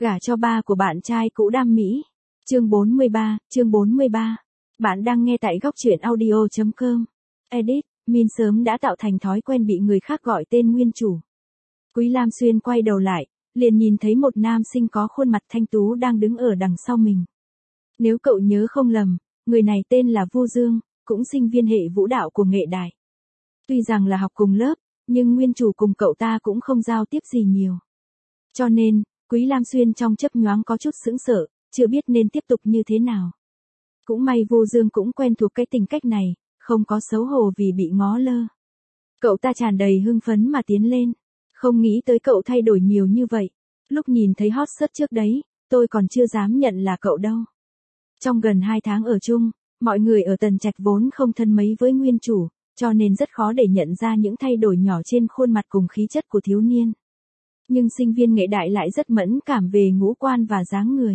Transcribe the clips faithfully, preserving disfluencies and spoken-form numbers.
Gả cho ba của bạn trai cũ đam mỹ. Chương bốn mươi ba, chương bốn mươi ba. Bạn đang nghe tại góc truyện audio chấm com. Edit, Min sớm đã tạo thành thói quen bị người khác gọi tên nguyên chủ. Quý Lam Xuyên quay đầu lại, liền nhìn thấy một nam sinh có khuôn mặt thanh tú đang đứng ở đằng sau mình. Nếu cậu nhớ không lầm, người này tên là Vu Dương, cũng sinh viên hệ vũ đạo của Nghệ Đại. Tuy rằng là học cùng lớp, nhưng nguyên chủ cùng cậu ta cũng không giao tiếp gì nhiều. Cho nên, Quý Lam Xuyên trong chớp nhoáng có chút sững sờ, chưa biết nên tiếp tục như thế nào. Cũng may Vu Dương cũng quen thuộc cái tình cách này, không có xấu hổ vì bị ngó lơ. Cậu ta tràn đầy hưng phấn mà tiến lên. Không nghĩ tới cậu thay đổi nhiều như vậy. Lúc nhìn thấy hot search trước đấy, tôi còn chưa dám nhận là cậu đâu. Trong gần hai tháng ở chung, mọi người ở Tần Trạch vốn không thân mấy với nguyên chủ, cho nên rất khó để nhận ra những thay đổi nhỏ trên khuôn mặt cùng khí chất của thiếu niên. Nhưng sinh viên Nghệ Đại lại rất mẫn cảm về ngũ quan và dáng người.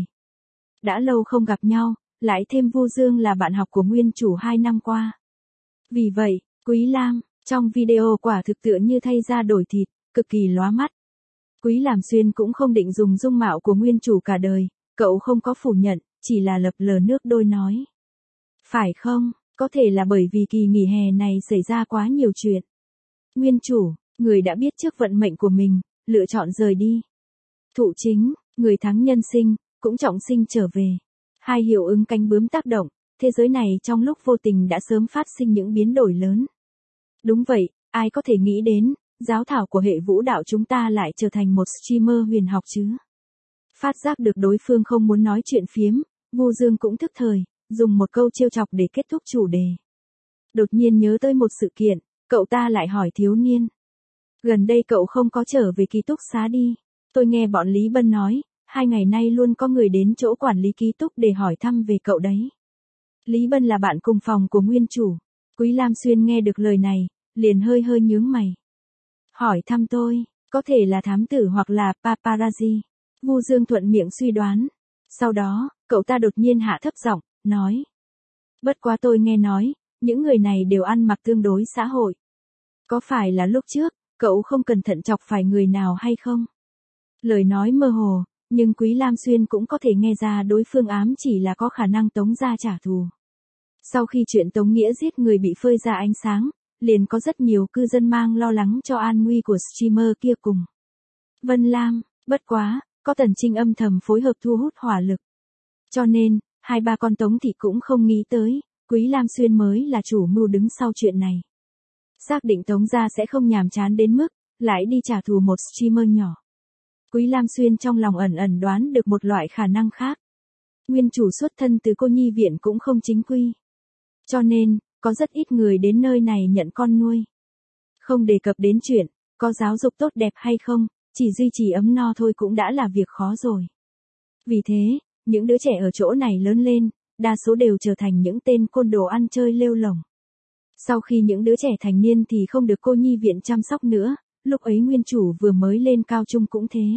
Đã lâu không gặp nhau, lại thêm Vu Dương là bạn học của nguyên chủ hai năm qua. Vì vậy, Quý Lam, trong video quả thực tựa như thay da đổi thịt, cực kỳ lóa mắt. Quý Lam Xuyên cũng không định dùng dung mạo của nguyên chủ cả đời, cậu không có phủ nhận, chỉ là lập lờ nước đôi nói. Phải không, có thể là bởi vì kỳ nghỉ hè này xảy ra quá nhiều chuyện. Nguyên chủ, người đã biết trước vận mệnh của mình, lựa chọn rời đi. Thụ chính, người thắng nhân sinh, cũng trọng sinh trở về. Hai hiệu ứng cánh bướm tác động, thế giới này trong lúc vô tình đã sớm phát sinh những biến đổi lớn. Đúng vậy, ai có thể nghĩ đến, giáo thảo của hệ vũ đạo chúng ta lại trở thành một streamer huyền học chứ. Phát giác được đối phương không muốn nói chuyện phiếm, Vu Dương cũng thức thời, dùng một câu trêu chọc để kết thúc chủ đề. Đột nhiên nhớ tới một sự kiện, cậu ta lại hỏi thiếu niên. Gần đây cậu không có trở về ký túc xá đi. Tôi nghe bọn Lý Bân nói, hai ngày nay luôn có người đến chỗ quản lý ký túc để hỏi thăm về cậu đấy. Lý Bân là bạn cùng phòng của nguyên chủ. Quý Lam Xuyên nghe được lời này, liền hơi hơi nhướng mày. Hỏi thăm tôi, có thể là thám tử hoặc là paparazzi. Vu Dương thuận miệng suy đoán. Sau đó, cậu ta đột nhiên hạ thấp giọng, nói. Bất quá tôi nghe nói, những người này đều ăn mặc tương đối xã hội. Có phải là lúc trước, cậu không cẩn thận chọc phải người nào hay không? Lời nói mơ hồ, nhưng Quý Lam Xuyên cũng có thể nghe ra đối phương ám chỉ là có khả năng Tống gia trả thù. Sau khi chuyện Tống Nghĩa giết người bị phơi ra ánh sáng, liền có rất nhiều cư dân mang lo lắng cho an nguy của streamer kia cùng. Vân Lam, bất quá, có Tần Trinh âm thầm phối hợp thu hút hỏa lực. Cho nên, hai ba con Tống thì cũng không nghĩ tới, Quý Lam Xuyên mới là chủ mưu đứng sau chuyện này. Xác định Tống gia sẽ không nhàm chán đến mức, lại đi trả thù một streamer nhỏ. Quý Lam Xuyên trong lòng ẩn ẩn đoán được một loại khả năng khác. Nguyên chủ xuất thân từ cô nhi viện cũng không chính quy. Cho nên, có rất ít người đến nơi này nhận con nuôi. Không đề cập đến chuyện, có giáo dục tốt đẹp hay không, chỉ duy trì ấm no thôi cũng đã là việc khó rồi. Vì thế, những đứa trẻ ở chỗ này lớn lên, đa số đều trở thành những tên côn đồ ăn chơi lêu lổng. Sau khi những đứa trẻ thành niên thì không được cô nhi viện chăm sóc nữa, lúc ấy nguyên chủ vừa mới lên cao trung cũng thế.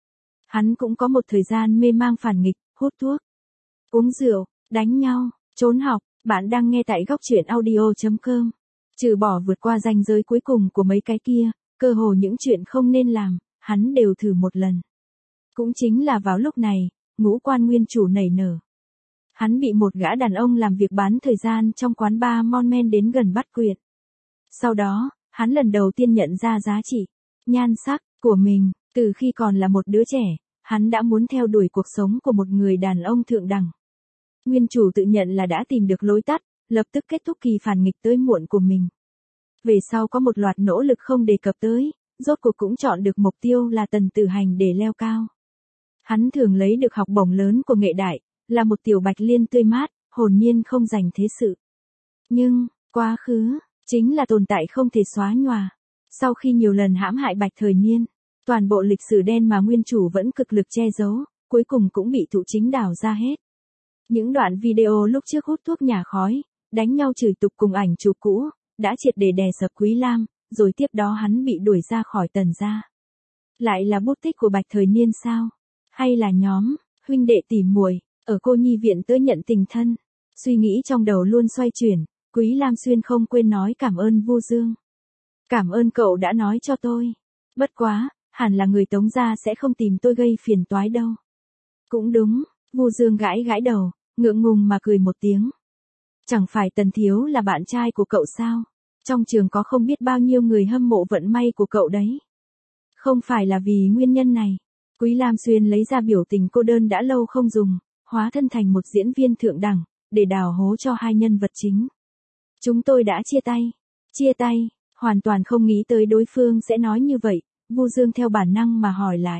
Hắn cũng có một thời gian mê mang phản nghịch, hút thuốc, uống rượu, đánh nhau, trốn học. Bạn đang nghe tại góc truyện audio chấm com. Trừ bỏ vượt qua ranh giới cuối cùng của mấy cái kia, cơ hồ những chuyện không nên làm, hắn đều thử một lần. Cũng chính là vào lúc này, ngũ quan nguyên chủ nảy nở. Hắn bị một gã đàn ông làm việc bán thời gian trong quán bar Mon Men đến gần bắt quyệt. Sau đó, hắn lần đầu tiên nhận ra giá trị, nhan sắc của mình. Từ khi còn là một đứa trẻ, hắn đã muốn theo đuổi cuộc sống của một người đàn ông thượng đẳng. Nguyên chủ tự nhận là đã tìm được lối tắt, lập tức kết thúc kỳ phản nghịch tới muộn của mình. Về sau có một loạt nỗ lực không đề cập tới, rốt cuộc cũng chọn được mục tiêu là Tần Tử Hành để leo cao. Hắn thường lấy được học bổng lớn của Nghệ Đại, là một tiểu bạch liên tươi mát, hồn nhiên không dành thế sự. Nhưng, quá khứ, chính là tồn tại không thể xóa nhòa. Sau khi nhiều lần hãm hại bạch thời niên, toàn bộ lịch sử đen mà nguyên chủ vẫn cực lực che giấu, cuối cùng cũng bị Thụ Chính đào ra hết. Những đoạn video lúc trước hút thuốc nhả khói, đánh nhau chửi tục cùng ảnh chụp cũ, đã triệt để đè sập Quý Lam, rồi tiếp đó hắn bị đuổi ra khỏi Tần gia. Lại là bút tích của bạch thời niên sao? Hay là nhóm, huynh đệ tỉ muội, ở cô nhi viện tới nhận tình thân? Suy nghĩ trong đầu luôn xoay chuyển, Quý Lam Xuyên không quên nói cảm ơn Vu Dương. Cảm ơn cậu đã nói cho tôi. Bất quá, hẳn là người Tống gia sẽ không tìm tôi gây phiền toái đâu. Cũng đúng, Vu Dương gãi gãi đầu, ngượng ngùng mà cười một tiếng. Chẳng phải Tần Thiếu là bạn trai của cậu sao? Trong trường có không biết bao nhiêu người hâm mộ vận may của cậu đấy. Không phải là vì nguyên nhân này. Quý Lam Xuyên lấy ra biểu tình cô đơn đã lâu không dùng, hóa thân thành một diễn viên thượng đẳng, để đào hố cho hai nhân vật chính. Chúng tôi đã chia tay. Chia tay, hoàn toàn không nghĩ tới đối phương sẽ nói như vậy, Vu Dương theo bản năng mà hỏi lại.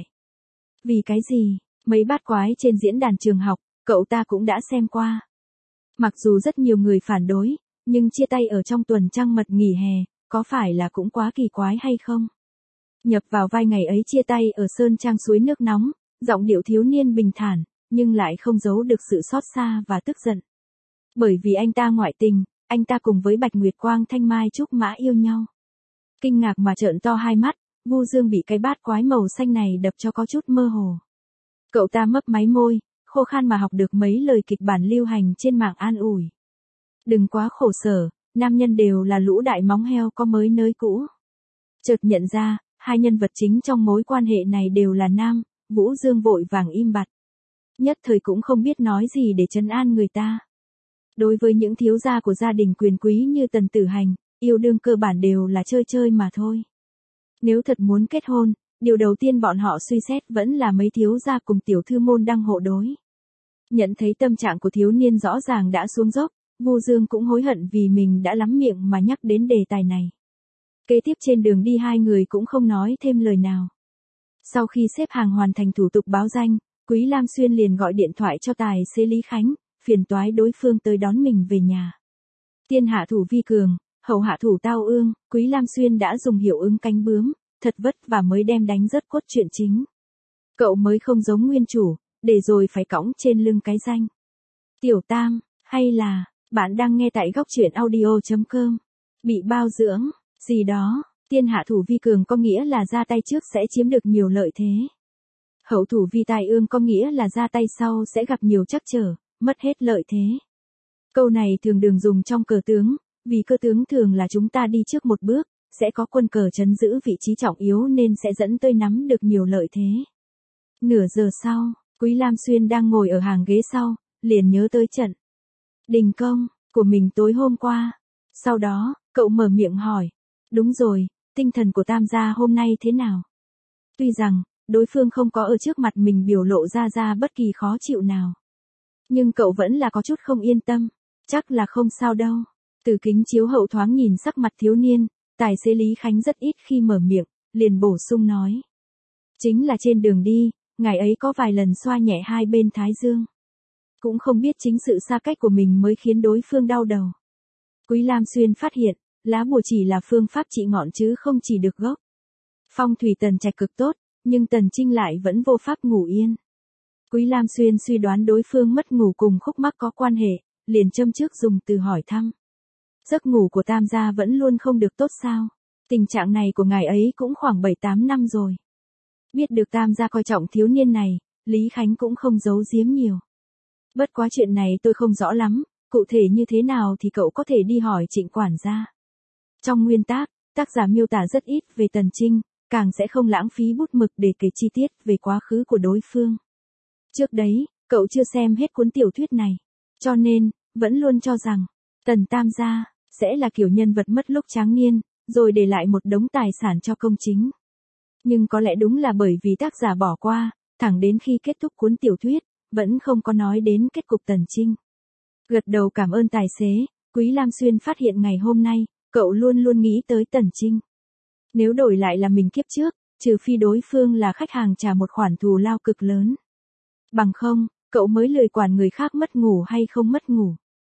Vì cái gì? Mấy bát quái trên diễn đàn trường học, cậu ta cũng đã xem qua. Mặc dù rất nhiều người phản đối, nhưng chia tay ở trong tuần trăng mật nghỉ hè, có phải là cũng quá kỳ quái hay không? Nhập vào vai ngày ấy chia tay ở sơn trang suối nước nóng, giọng điệu thiếu niên bình thản, nhưng lại không giấu được sự xót xa và tức giận. Bởi vì anh ta ngoại tình, anh ta cùng với Bạch Nguyệt Quang Thanh Mai Trúc Mã yêu nhau. Kinh ngạc mà trợn to hai mắt, Vu Dương bị cái bát quái màu xanh này đập cho có chút mơ hồ. Cậu ta mấp máy môi, khô khan mà học được mấy lời kịch bản lưu hành trên mạng an ủi. Đừng quá khổ sở, nam nhân đều là lũ đại móng heo có mới nới cũ. Chợt nhận ra, hai nhân vật chính trong mối quan hệ này đều là nam, Vũ Dương vội vàng im bặt. Nhất thời cũng không biết nói gì để trấn an người ta. Đối với những thiếu gia của gia đình quyền quý như Tần Tử Hành, yêu đương cơ bản đều là chơi chơi mà thôi. Nếu thật muốn kết hôn, điều đầu tiên bọn họ suy xét vẫn là mấy thiếu gia cùng tiểu thư môn đăng hộ đối. Nhận thấy tâm trạng của thiếu niên rõ ràng đã xuống dốc, Vu Dương cũng hối hận vì mình đã lắm miệng mà nhắc đến đề tài này. Kế tiếp trên đường đi hai người cũng không nói thêm lời nào. Sau khi xếp hàng hoàn thành thủ tục báo danh, Quý Lam Xuyên liền gọi điện thoại cho tài xế Lý Khánh, phiền toái đối phương tới đón mình về nhà. Tiên hạ thủ vi cường, hậu hạ thủ tao ương, Quý Lam Xuyên đã dùng hiệu ứng cánh bướm, thật vất vả mới đem đánh rớt cốt truyện chính. Cậu mới không giống nguyên chủ, để rồi phải cõng trên lưng cái danh. Tiểu Tam, hay là, bạn đang nghe tại góc truyện audio chấm com. Bị bao dưỡng, gì đó, tiên hạ thủ vi cường có nghĩa là ra tay trước sẽ chiếm được nhiều lợi thế. Hậu thủ vi tai ương có nghĩa là ra tay sau sẽ gặp nhiều trắc trở, mất hết lợi thế. Câu này thường đường dùng trong cờ tướng, vì cơ tướng thường là chúng ta đi trước một bước, sẽ có quân cờ trấn giữ vị trí trọng yếu nên sẽ dẫn tới nắm được nhiều lợi thế. Nửa giờ sau, Quý Lam Xuyên đang ngồi ở hàng ghế sau, liền nhớ tới trận đình công của mình tối hôm qua. Sau đó, cậu mở miệng hỏi, đúng rồi, tinh thần của Tam gia hôm nay thế nào? Tuy rằng, đối phương không có ở trước mặt mình biểu lộ ra ra bất kỳ khó chịu nào. Nhưng cậu vẫn là có chút không yên tâm, chắc là không sao đâu. Từ kính chiếu hậu thoáng nhìn sắc mặt thiếu niên, tài xế Lý Khánh rất ít khi mở miệng, liền bổ sung nói. Chính là trên đường đi, ngày ấy có vài lần xoa nhẹ hai bên thái dương. Cũng không biết chính sự xa cách của mình mới khiến đối phương đau đầu. Quý Lam Xuyên phát hiện, lá bùa chỉ là phương pháp trị ngọn chứ không chỉ được gốc. Phong thủy Tần Trạch cực tốt, nhưng Tần Trinh lại vẫn vô pháp ngủ yên. Quý Lam Xuyên suy đoán đối phương mất ngủ cùng khúc mắc có quan hệ, liền châm trước dùng từ hỏi thăm. Giấc ngủ của Tam gia vẫn luôn không được tốt sao? Tình trạng này của ngài ấy cũng khoảng bảy tám năm rồi. Biết được Tam gia coi trọng thiếu niên này, Lý Khánh cũng không giấu giếm nhiều. Bất quá chuyện này tôi không rõ lắm, cụ thể như thế nào thì cậu có thể đi hỏi Trịnh quản gia. Trong nguyên tác, tác giả miêu tả rất ít về Tần Trinh, càng sẽ không lãng phí bút mực để kể chi tiết về quá khứ của đối phương. Trước đấy, cậu chưa xem hết cuốn tiểu thuyết này, cho nên, vẫn luôn cho rằng, Tần Tam gia sẽ là kiểu nhân vật mất lúc tráng niên, rồi để lại một đống tài sản cho công chính. Nhưng có lẽ đúng là bởi vì tác giả bỏ qua, thẳng đến khi kết thúc cuốn tiểu thuyết, vẫn không có nói đến kết cục Tần Trinh. Gật đầu cảm ơn tài xế, Quý Lam Xuyên phát hiện ngày hôm nay, cậu luôn luôn nghĩ tới Tần Trinh. Nếu đổi lại là mình kiếp trước, trừ phi đối phương là khách hàng trả một khoản thù lao cực lớn. Bằng không, cậu mới lười quản người khác mất ngủ hay không mất ngủ.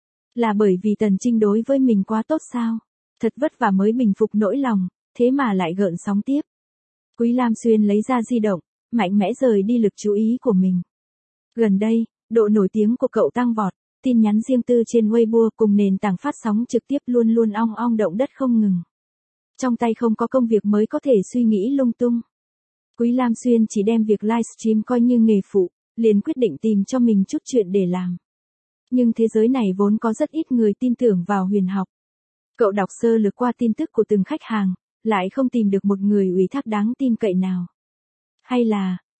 Là bởi vì Tần Trinh đối với mình quá tốt sao? Thật vất vả mới bình phục nỗi lòng, thế mà lại gợn sóng tiếp. Quý Lam Xuyên lấy ra di động, mạnh mẽ rời đi lực chú ý của mình. Gần đây, độ nổi tiếng của cậu tăng vọt, tin nhắn riêng tư trên Weibo cùng nền tảng phát sóng trực tiếp luôn luôn ong ong động đất không ngừng. Trong tay không có công việc mới có thể suy nghĩ lung tung. Quý Lam Xuyên chỉ đem việc livestream coi như nghề phụ, liền quyết định tìm cho mình chút chuyện để làm. Nhưng thế giới này vốn có rất ít người tin tưởng vào huyền học. Cậu đọc sơ lược qua tin tức của từng khách hàng, lại không tìm được một người ủy thác đáng tin cậy nào. Hay là,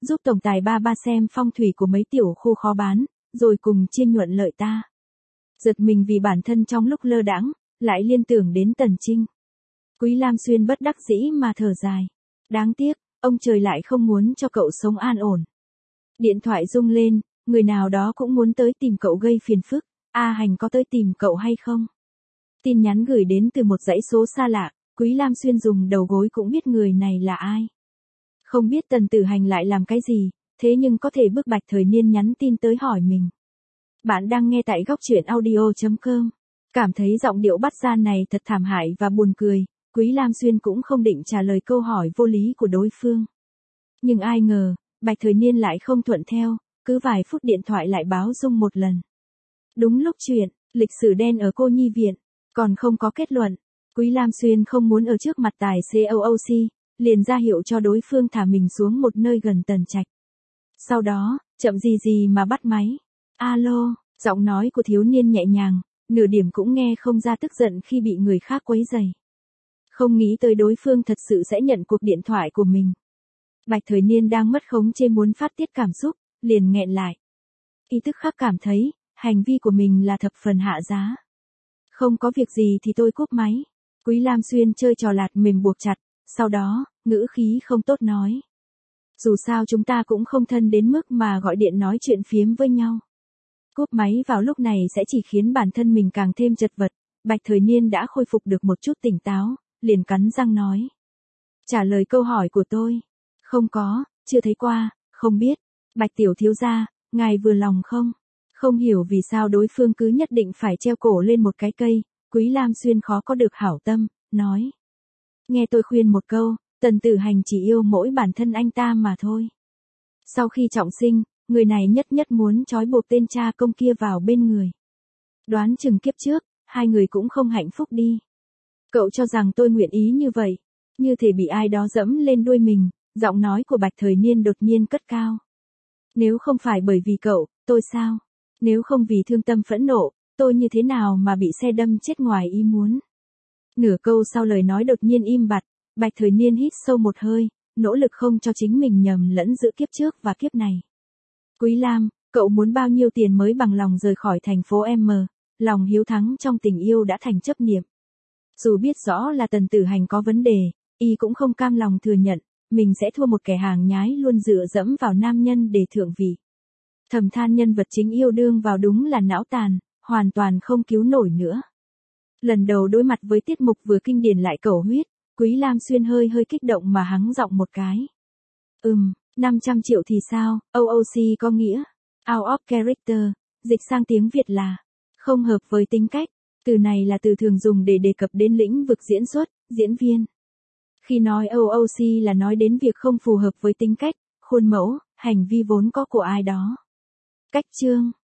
giúp tổng tài ba ba xem phong thủy của mấy tiểu khu khó bán, rồi cùng chiên nhuận lợi ta. Giật mình vì bản thân trong lúc lơ đãng, lại liên tưởng đến Tần Trinh. Quý Lam Xuyên bất đắc dĩ mà thở dài. Đáng tiếc, ông trời lại không muốn cho cậu sống an ổn. Điện thoại rung lên, người nào đó cũng muốn tới tìm cậu gây phiền phức. A Hành có tới tìm cậu hay không? Tin nhắn gửi đến từ một dãy số xa lạ, Quý Lam Xuyên dùng đầu gối cũng biết người này là ai. Không biết Tần Tử Hành lại làm cái gì, thế nhưng có thể bức Bạch Thời Niên nhắn tin tới hỏi mình. Bạn đang nghe tại góc truyện audio chấm com. Cảm thấy giọng điệu bắt gian này thật thảm hại và buồn cười, Quý Lam Xuyên cũng không định trả lời câu hỏi vô lý của đối phương. Nhưng ai ngờ, Bạch Thời Niên lại không thuận theo, cứ vài phút điện thoại lại báo rung một lần. Đúng lúc chuyện, lịch sử đen ở cô nhi viện, còn không có kết luận. Quý Lam Xuyên không muốn ở trước mặt tài xế ô ô xê, liền ra hiệu cho đối phương thả mình xuống một nơi gần Tần Trạch. Sau đó, chậm gì gì mà bắt máy. Alo, giọng nói của thiếu niên nhẹ nhàng, nửa điểm cũng nghe không ra tức giận khi bị người khác quấy rầy. Không nghĩ tới đối phương thật sự sẽ nhận cuộc điện thoại của mình. Bạch Thời Niên đang mất khống chế muốn phát tiết cảm xúc, liền nghẹn lại. Ý thức khắc cảm thấy, hành vi của mình là thập phần hạ giá. Không có việc gì thì tôi cúp máy. Quý Lam Xuyên chơi trò lạt mềm buộc chặt, sau đó, ngữ khí không tốt nói. Dù sao chúng ta cũng không thân đến mức mà gọi điện nói chuyện phiếm với nhau. Cúp máy vào lúc này sẽ chỉ khiến bản thân mình càng thêm chật vật. Bạch Thời Niên đã khôi phục được một chút tỉnh táo, liền cắn răng nói. Trả lời câu hỏi của tôi. Không có, chưa thấy qua, không biết. Bạch tiểu thiếu gia, ngài vừa lòng không? Không hiểu vì sao đối phương cứ nhất định phải treo cổ lên một cái cây. Quý Lam Xuyên khó có được hảo tâm, nói. Nghe tôi khuyên một câu, Tần Tử Hành chỉ yêu mỗi bản thân anh ta mà thôi. Sau khi trọng sinh, người này nhất nhất muốn trói buộc tên cha công kia vào bên người. Đoán chừng kiếp trước, hai người cũng không hạnh phúc đi. Cậu cho rằng tôi nguyện ý như vậy, như thể bị ai đó dẫm lên đuôi mình, giọng nói của Bạch Thời Niên đột nhiên cất cao. Nếu không phải bởi vì cậu, tôi sao? Nếu không vì thương tâm phẫn nộ, tôi như thế nào mà bị xe đâm chết ngoài ý muốn? Nửa câu sau lời nói đột nhiên im bặt, Bạch Thời Niên hít sâu một hơi, nỗ lực không cho chính mình nhầm lẫn giữa kiếp trước và kiếp này. Quý Lam, cậu muốn bao nhiêu tiền mới bằng lòng rời khỏi thành phố M? Lòng hiếu thắng trong tình yêu đã thành chấp niệm. Dù biết rõ là Tần Tử Hành có vấn đề, y cũng không cam lòng thừa nhận, mình sẽ thua một kẻ hàng nhái luôn dựa dẫm vào nam nhân để thượng vị. Thầm than nhân vật chính yêu đương vào đúng là não tàn, hoàn toàn không cứu nổi nữa. Lần đầu đối mặt với tiết mục vừa kinh điển lại cầu huyết, Quý Lam Xuyên hơi hơi kích động mà hắng giọng một cái. Ừm, năm trăm triệu thì sao? ô ô xê có nghĩa out of character, dịch sang tiếng Việt là không hợp với tính cách. Từ này là từ thường dùng để đề cập đến lĩnh vực diễn xuất, diễn viên. Khi nói ô ô xê là nói đến việc không phù hợp với tính cách, khuôn mẫu, hành vi vốn có của ai đó. Cách chương